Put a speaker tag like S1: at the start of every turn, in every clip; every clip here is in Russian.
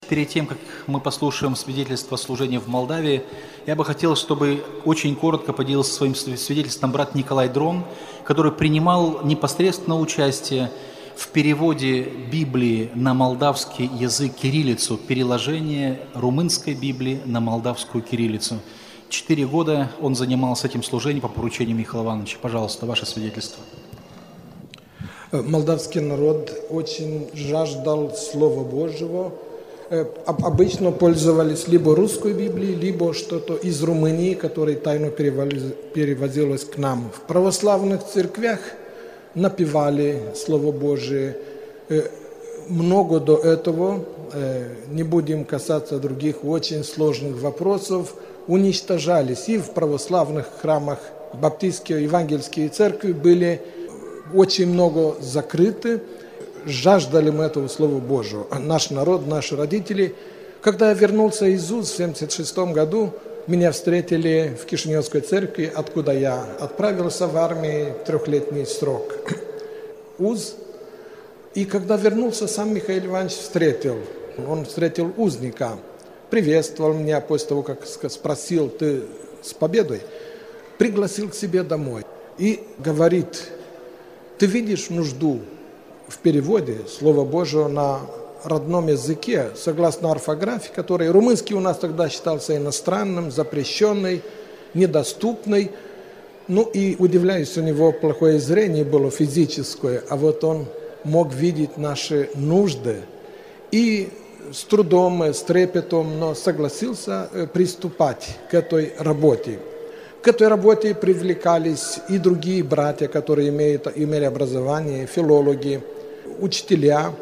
S1: перед тем, как мы послушаем свидетельство служения в Молдавии, я бы хотел, чтобы очень коротко поделился своим свидетельством брат Николай Дрон, который принимал непосредственно участие в переводе Библии на молдавский язык кириллицу, переложение румынской Библии на молдавскую кириллицу. 4 года он занимался этим служением по поручению Михаила Ивановича. Пожалуйста, ваше свидетельство.
S2: Молдавский народ очень жаждал Слова Божьего. Обычно пользовались либо русской Библией, либо что-то из Румынии, которое тайно перевозилось к нам. В православных церквях напевали Слово Божие. Много до этого, не будем касаться других очень сложных вопросов, уничтожались. И в православных храмах баптистские, евангельские церкви были очень много закрыты, жаждали мы этого Слова Божьего. Наш народ, наши родители. Когда я вернулся из УЗ в 1976 году, меня встретили в Кишиневской церкви, откуда я отправился в армию 3-летний срок. УЗ. И когда вернулся, сам Михаил Иванович он встретил узника, приветствовал меня после того, как спросил: ты с победой? Пригласил к себе домой и говорит: ты видишь нужду в переводе Слова Божьего на родном языке, согласно орфографии, который румынский у нас тогда считался иностранным, запрещенный, недоступный. Ну и удивляюсь, у него плохое зрение было физическое, а вот он мог видеть наши нужды. И с трудом, с трепетом, но согласился приступать к этой работе. К этой работе привлекались и другие братья, которые имели образование, филологи, учителя.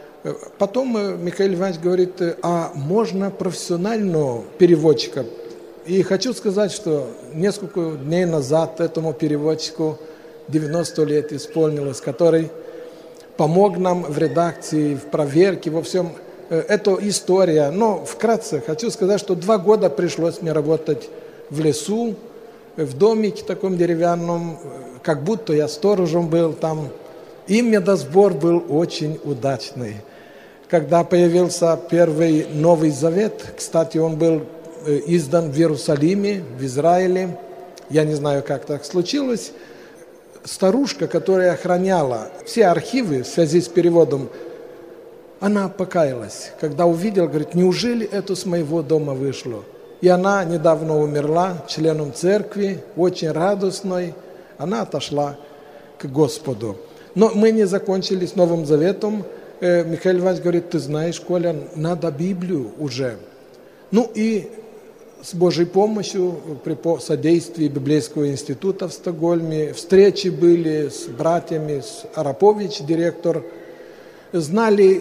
S2: Потом Михаил Иванович говорит: а можно профессионального переводчика? И хочу сказать, что несколько дней назад этому переводчику 90 лет исполнилось, который помог нам в редакции, в проверке, во всем. Это история. Но вкратце хочу сказать, что 2 года пришлось мне работать в лесу, в домике таком деревянном, как будто я сторожем был там. И медосбор был очень удачный. Когда появился первый Новый Завет, кстати, он был издан в Иерусалиме, в Израиле, я не знаю, как так случилось, старушка, которая охраняла все архивы в связи с переводом, она покаялась, когда увидела, говорит: неужели это с моего дома вышло? И она недавно умерла, членом церкви, очень радостной. Она отошла к Господу. Но мы не закончили с Новым Заветом. Михаил Иванович говорит: ты знаешь, Коля, надо Библию уже. Ну и с Божьей помощью, при содействии Библейского института в Стокгольме, встречи были с братьями, с Арапович, директор, знали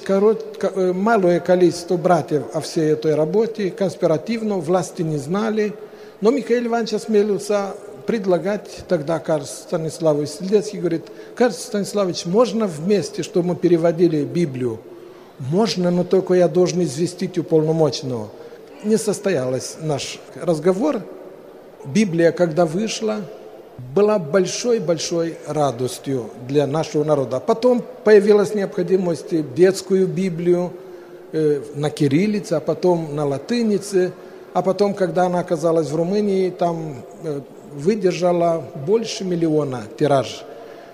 S2: малое количество братьев о всей этой работе, конспиративно, власти не знали, но Михаил Иванович осмелился предлагать тогда Карл Станиславович Сельдецкий, говорит: Карл Станиславович, можно вместе, чтобы мы переводили Библию? Можно, но только я должен известить уполномоченного. Не состоялся наш разговор. Библия, когда вышла, была большой-большой радостью для нашего народа. Потом появилась необходимость детскую Библию на кириллице, а потом на латынице. А потом, когда она оказалась в Румынии, там выдержала больше 1 миллиона тираж.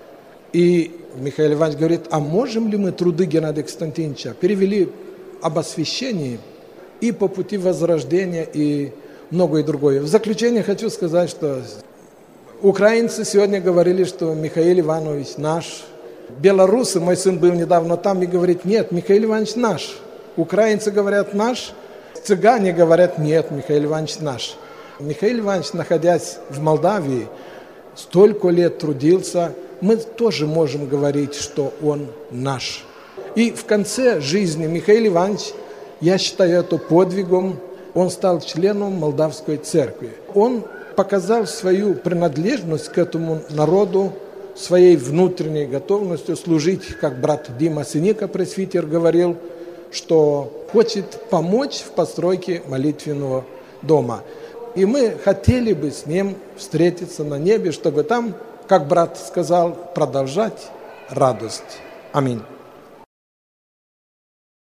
S2: И Михаил Иванович говорит: а можем ли мы труды Геннадия Константиновича перевели об освящении и по пути возрождения и многое другое. В заключение хочу сказать, что украинцы сегодня говорили, что Михаил Иванович наш. Белорусы, мой сын был недавно там и говорит: нет, Михаил Иванович наш. Украинцы говорят: наш. Цыгане говорят: нет, Михаил Иванович наш. Михаил Иванович, находясь в Молдавии, столько лет трудился, мы тоже можем говорить, что он наш. И в конце жизни Михаил Иванович, я считаю это подвигом, он стал членом Молдавской церкви. Он показал свою принадлежность к этому народу, своей внутренней готовностью служить, как брат Дима Синика, пресвитер, говорил, что хочет помочь в постройке молитвенного дома. И мы хотели бы с ним встретиться на небе, чтобы там, как брат сказал, продолжать радость. Аминь.